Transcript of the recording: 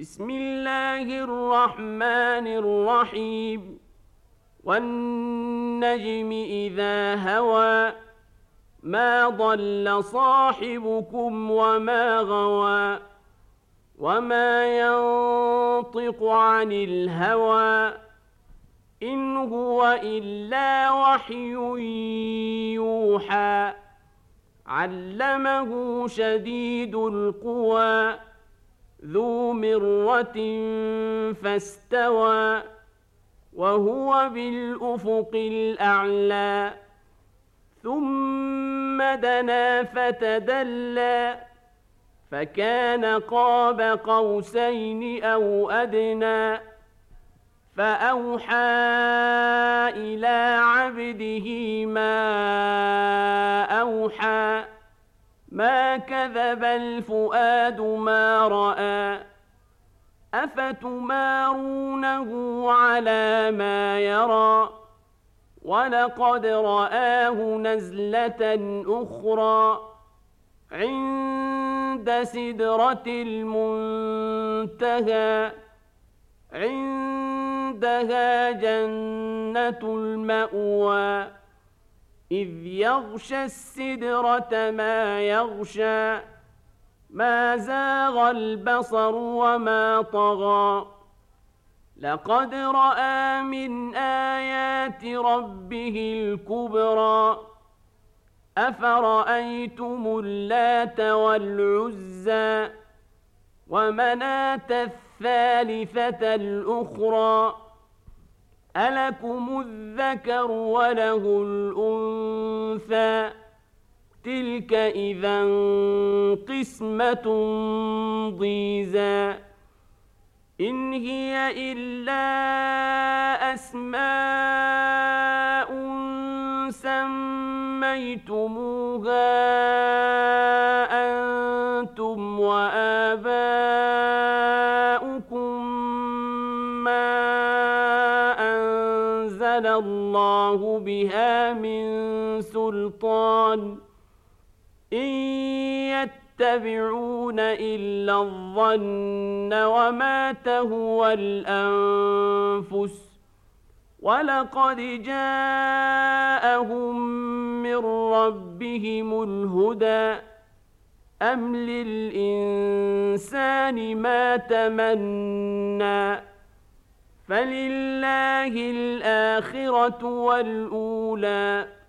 بسم الله الرحمن الرحيم والنجم إذا هوى ما ضل صاحبكم وما غوى وما ينطق عن الهوى إن هو إلا وحي يوحى علمه شديد القوى ذو مرة فاستوى وهو بالأفق الأعلى ثم دنا فتدلى فكان قاب قوسين أو أدنى فأوحى إلى عبده ما أوحى ما كذب الفؤاد ما رأى أفتمارونه على ما يرى ولقد رآه نزلة أخرى عند سدرة المنتهى عندها جنة المأوى إذ يغشى السدرة ما يغشى ما زاغ البصر وما طغى لقد رأى من آيات ربه الكبرى أفرأيتم اللات والعزى ومناة الثالثة الأخرى ألكم الذكر وله الأنثى تلك إذا قسمة ضيزى إن هي إلا أسماء سميتموها أنتم وآباؤكم ما أنزل الله بها من سلطان إن يتبعون إلا الظن وما تهوى الأنفس ولقد جاءهم من ربهم الهدى أم للإنسان ما تمنى فلله الآخرة والأولى